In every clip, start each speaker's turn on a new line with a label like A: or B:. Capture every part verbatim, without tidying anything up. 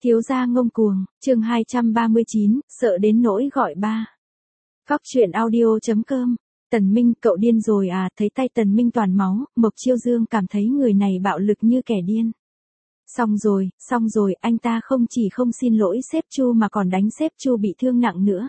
A: Thiếu gia ngông cuồng, chương hai trăm ba mươi chín, sợ đến nỗi gọi ba. Góc truyện audio chấm com. Tần Minh, cậu điên rồi à? Thấy tay Tần Minh toàn máu, Mộc Chiêu Dương cảm thấy người này bạo lực như kẻ điên. Xong rồi, xong rồi, anh ta không chỉ không xin lỗi sếp Chu mà còn đánh sếp Chu bị thương nặng nữa.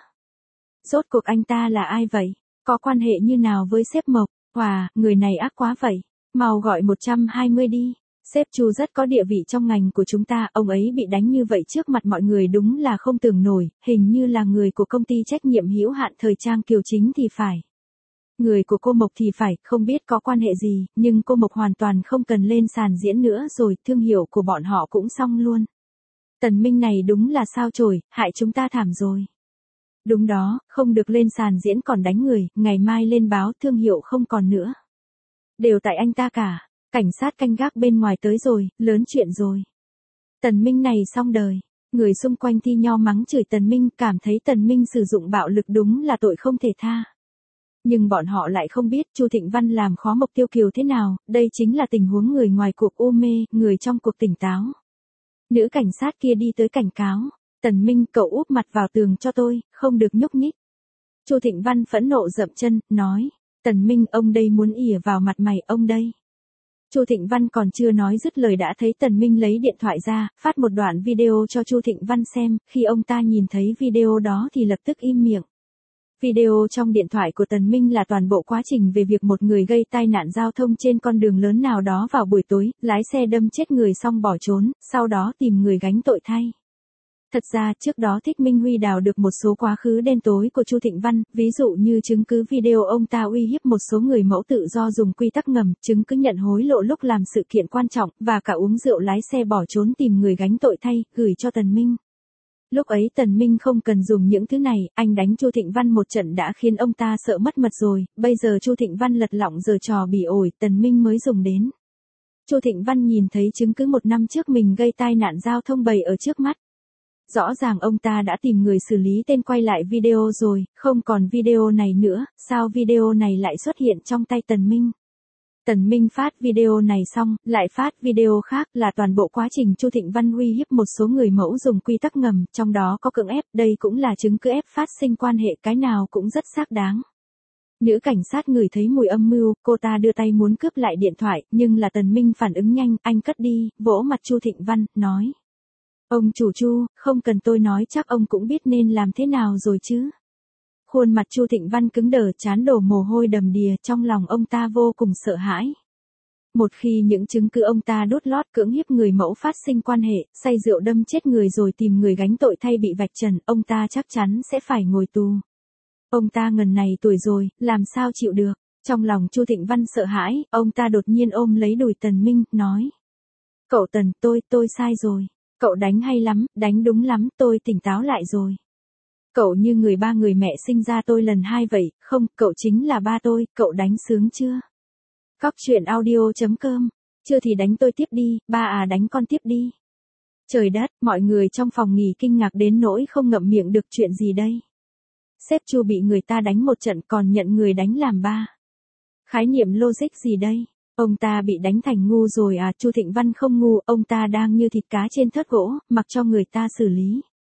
A: Rốt cuộc anh ta là ai vậy? Có quan hệ như nào với sếp Mộc? Hòa, người này ác quá vậy. Mau gọi một trăm hai mươi đi. Sếp Chu rất có địa vị trong ngành của chúng ta, ông ấy bị đánh như vậy trước mặt mọi người đúng là không tưởng nổi, hình như là người của công ty trách nhiệm hữu hạn thời trang Kiều Chính thì phải. Người của cô Mộc thì phải, không biết có quan hệ gì, nhưng cô Mộc hoàn toàn không cần lên sàn diễn nữa rồi, thương hiệu của bọn họ cũng xong luôn. Tần Minh này đúng là sao chổi, hại chúng ta thảm rồi. Đúng đó, không được lên sàn diễn còn đánh người, ngày mai lên báo thương hiệu không còn nữa. Đều tại anh ta cả. Cảnh sát canh gác bên ngoài tới rồi, lớn chuyện rồi. Tần Minh này xong đời. Người xung quanh thi nhau mắng chửi Tần Minh, cảm thấy Tần Minh sử dụng bạo lực đúng là tội không thể tha. Nhưng bọn họ lại không biết Chu Thịnh Văn làm khó Mộc Tiêu Kiều thế nào, đây chính là tình huống người ngoài cuộc u mê, người trong cuộc tỉnh táo. Nữ cảnh sát kia đi tới cảnh cáo, Tần Minh cậu úp mặt vào tường cho tôi, không được nhúc nhích. Chu Thịnh Văn phẫn nộ dậm chân, nói, Tần Minh ông đây muốn ỉa vào mặt mày ông đây. Chu Thịnh Văn còn chưa nói dứt lời đã thấy Tần Minh lấy điện thoại ra, phát một đoạn video cho Chu Thịnh Văn xem, khi ông ta nhìn thấy video đó thì lập tức im miệng. Video trong điện thoại của Tần Minh là toàn bộ quá trình về việc một người gây tai nạn giao thông trên con đường lớn nào đó vào buổi tối, lái xe đâm chết người xong bỏ trốn, sau đó tìm người gánh tội thay. Thật ra trước đó Thích Minh Huy đào được một số quá khứ đen tối của Chu Thịnh Văn, ví dụ như chứng cứ video ông ta uy hiếp một số người mẫu tự do dùng quy tắc ngầm, chứng cứ nhận hối lộ lúc làm sự kiện quan trọng, và cả uống rượu lái xe bỏ trốn tìm người gánh tội thay, gửi cho Tần Minh. Lúc ấy Tần Minh không cần dùng những thứ này, anh đánh Chu Thịnh Văn một trận đã khiến ông ta sợ mất mật rồi, bây giờ Chu Thịnh Văn lật lọng giở trò bỉ ổi, Tần Minh mới dùng đến. Chu Thịnh Văn nhìn thấy chứng cứ một năm trước mình gây tai nạn giao thông bày ở trước mắt. Rõ ràng ông ta đã tìm người xử lý tên quay lại video rồi, không còn video này nữa, sao video này lại xuất hiện trong tay Tần Minh? Tần Minh phát video này xong, lại phát video khác là toàn bộ quá trình Chu Thịnh Văn uy hiếp một số người mẫu dùng quy tắc ngầm, trong đó có cưỡng ép, đây cũng là chứng cứ ép phát sinh quan hệ, cái nào cũng rất xác đáng. Nữ cảnh sát ngửi thấy mùi âm mưu, cô ta đưa tay muốn cướp lại điện thoại, nhưng là Tần Minh phản ứng nhanh, anh cất đi, vỗ mặt Chu Thịnh Văn, nói. Ông chủ Chu, không cần tôi nói chắc ông cũng biết nên làm thế nào rồi chứ. Khuôn mặt Chu Thịnh Văn cứng đờ, trán đổ mồ hôi đầm đìa, trong lòng ông ta vô cùng sợ hãi. Một khi những chứng cứ ông ta đốt lót cưỡng hiếp người mẫu phát sinh quan hệ, say rượu đâm chết người rồi tìm người gánh tội thay bị vạch trần, ông ta chắc chắn sẽ phải ngồi tù. Ông ta ngần này tuổi rồi, làm sao chịu được. Trong lòng Chu Thịnh Văn sợ hãi, ông ta đột nhiên ôm lấy đùi Tần Minh, nói. Cậu Tần, tôi, tôi sai rồi. Cậu đánh hay lắm, đánh đúng lắm, tôi tỉnh táo lại rồi. Cậu như người ba người mẹ sinh ra tôi lần hai vậy, không, cậu chính là ba tôi, cậu đánh sướng chưa? Góc truyện audio chấm com, chưa thì đánh tôi tiếp đi, ba à đánh con tiếp đi. Trời đất, mọi người trong phòng nghỉ kinh ngạc đến nỗi không ngậm miệng được chuyện gì đây. Sếp Chu bị người ta đánh một trận còn nhận người đánh làm ba. Khái niệm logic gì đây? Ông ta bị đánh thành ngu rồi à? Chu Thịnh Văn không ngu, ông ta đang như thịt cá trên thớt gỗ, mặc cho người ta xử lý.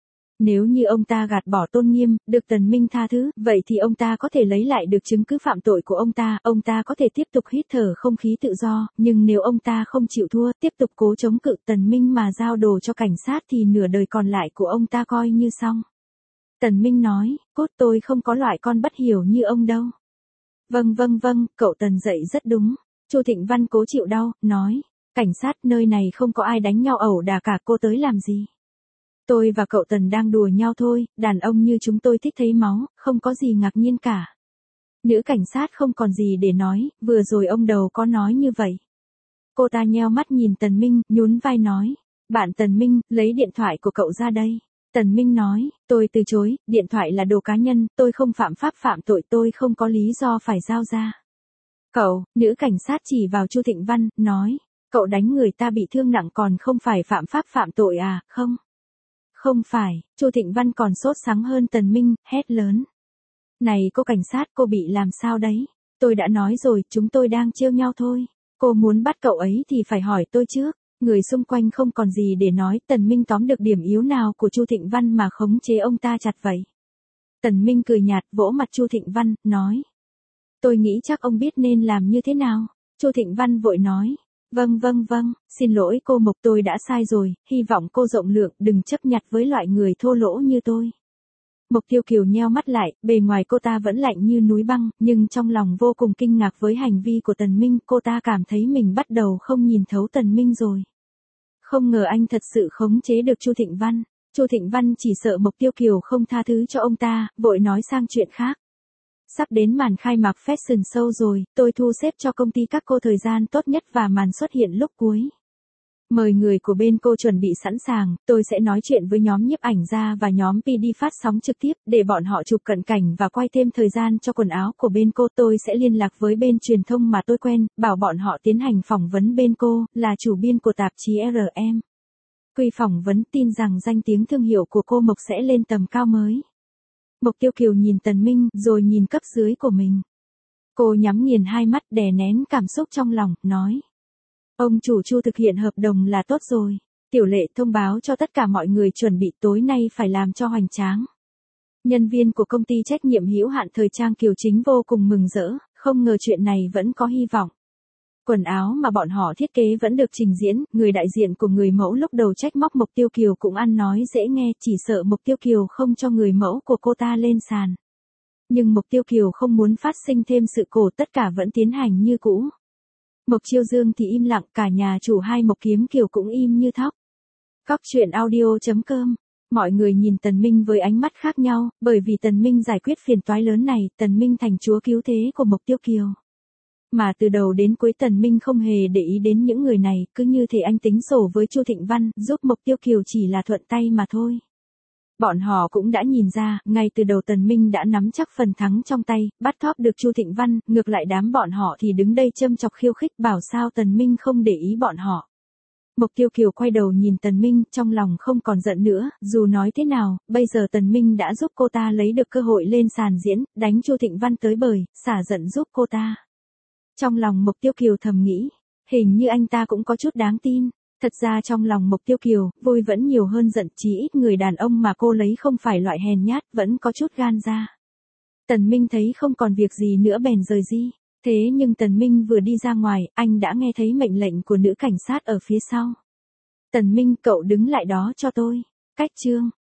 A: Nếu như ông ta gạt bỏ tôn nghiêm, được Tần Minh tha thứ, vậy thì ông ta có thể lấy lại được chứng cứ phạm tội của ông ta, ông ta có thể tiếp tục hít thở không khí tự do, nhưng nếu ông ta không chịu thua, tiếp tục cố chống cự Tần Minh mà giao đồ cho cảnh sát thì nửa đời còn lại của ông ta coi như xong. Tần Minh nói, cốt tôi không có loại con bất hiểu như ông đâu. Vâng vâng vâng, cậu Tần dạy rất đúng. Chu Thịnh Văn cố chịu đau, nói, cảnh sát nơi này không có ai đánh nhau ẩu đả cả, cô tới làm gì? Tôi và cậu Tần đang đùa nhau thôi, đàn ông như chúng tôi thích thấy máu, không có gì ngạc nhiên cả. Nữ cảnh sát không còn gì để nói, vừa rồi ông đầu có nói như vậy. Cô ta nheo mắt nhìn Tần Minh, nhún vai nói, bạn Tần Minh, lấy điện thoại của cậu ra đây. Tần Minh nói, tôi từ chối, điện thoại là đồ cá nhân, tôi không phạm pháp phạm tội, tôi không có lý do phải giao ra. Cậu, nữ cảnh sát chỉ vào Chu Thịnh Văn, nói, cậu đánh người ta bị thương nặng còn không phải phạm pháp phạm tội à, không? Không phải, Chu Thịnh Văn còn sốt sắng hơn Tần Minh, hét lớn. Này cô cảnh sát, cô bị làm sao đấy? Tôi đã nói rồi, chúng tôi đang trêu nhau thôi. Cô muốn bắt cậu ấy thì phải hỏi tôi trước. người xung quanh không còn gì để nói, Tần Minh tóm được điểm yếu nào của Chu Thịnh Văn mà khống chế ông ta chặt vậy. Tần Minh cười nhạt vỗ mặt Chu Thịnh Văn, nói. Tôi nghĩ chắc ông biết nên làm như thế nào. Chu Thịnh Văn vội nói. Vâng vâng vâng, xin lỗi cô Mộc, tôi đã sai rồi, hy vọng cô rộng lượng, đừng chấp nhặt với loại người thô lỗ như tôi. Mộc Tiêu Kiều nheo mắt lại, bề ngoài cô ta vẫn lạnh như núi băng, nhưng trong lòng vô cùng kinh ngạc với hành vi của Tần Minh, cô ta cảm thấy mình bắt đầu không nhìn thấu Tần Minh rồi. Không ngờ anh thật sự khống chế được Chu Thịnh Văn. Chu Thịnh Văn chỉ sợ Mộc Tiêu Kiều không tha thứ cho ông ta, vội nói sang chuyện khác. Sắp đến màn khai mạc Fashion Show rồi, tôi thu xếp cho công ty các cô thời gian tốt nhất và màn xuất hiện lúc cuối. Mời người của bên cô chuẩn bị sẵn sàng, tôi sẽ nói chuyện với nhóm nhiếp ảnh gia và nhóm pê đê phát sóng trực tiếp để bọn họ chụp cận cảnh và quay thêm thời gian cho quần áo của bên cô. Tôi sẽ liên lạc với bên truyền thông mà tôi quen, bảo bọn họ tiến hành phỏng vấn bên cô, là chủ biên của tạp chí rờ em. Quy phỏng vấn tin rằng danh tiếng thương hiệu của cô Mộc sẽ lên tầm cao mới. Mộc Tiêu Kiều nhìn Tần Minh rồi nhìn cấp dưới của mình. Cô nhắm nghiền hai mắt đè nén cảm xúc trong lòng, nói. Ông chủ Chu thực hiện hợp đồng là tốt rồi. Tiểu Lệ thông báo cho tất cả mọi người chuẩn bị tối nay phải làm cho hoành tráng. Nhân viên của công ty trách nhiệm hữu hạn thời trang Kiều Chính vô cùng mừng rỡ, không ngờ chuyện này vẫn có hy vọng. Quần áo mà bọn họ thiết kế vẫn được trình diễn, người đại diện của người mẫu lúc đầu trách móc Mộc Tiêu Kiều cũng ăn nói dễ nghe, chỉ sợ Mộc Tiêu Kiều không cho người mẫu của cô ta lên sàn. Nhưng Mộc Tiêu Kiều không muốn phát sinh thêm sự cố, tất cả vẫn tiến hành như cũ. Mộc Chiêu Dương thì im lặng, cả nhà chủ hai Mộc Kiếm Kiều cũng im như thóc. Cóc truyện audio chấm com. Mọi người nhìn Tần Minh với ánh mắt khác nhau, bởi vì Tần Minh giải quyết phiền toái lớn này, Tần Minh thành chúa cứu thế của Mộc Tiêu Kiều. Mà từ đầu đến cuối Tần Minh không hề để ý đến những người này, cứ như thể anh tính sổ với Chu Thịnh Văn, giúp Mộc Tiêu Kiều chỉ là thuận tay mà thôi. Bọn họ cũng đã nhìn ra, ngay từ đầu Tần Minh đã nắm chắc phần thắng trong tay, bắt thóp được Chu Thịnh Văn, ngược lại đám bọn họ thì đứng đây châm chọc khiêu khích, bảo sao Tần Minh không để ý bọn họ. Mộc Tiêu Kiều quay đầu nhìn Tần Minh, trong lòng không còn giận nữa, dù nói thế nào, bây giờ Tần Minh đã giúp cô ta lấy được cơ hội lên sàn diễn, đánh Chu Thịnh Văn tới bời, xả giận giúp cô ta. Trong lòng Mộc Tiêu Kiều thầm nghĩ, hình như anh ta cũng có chút đáng tin. Thật ra trong lòng Mộc Tiêu Kiều, vui vẫn nhiều hơn giận, chí ít người đàn ông mà cô lấy không phải loại hèn nhát, vẫn có chút gan ra. Tần Minh thấy không còn việc gì nữa bèn rời đi. Thế nhưng Tần Minh vừa đi ra ngoài, anh đã nghe thấy mệnh lệnh của nữ cảnh sát ở phía sau. Tần Minh, cậu đứng lại đó cho tôi. Cách chương.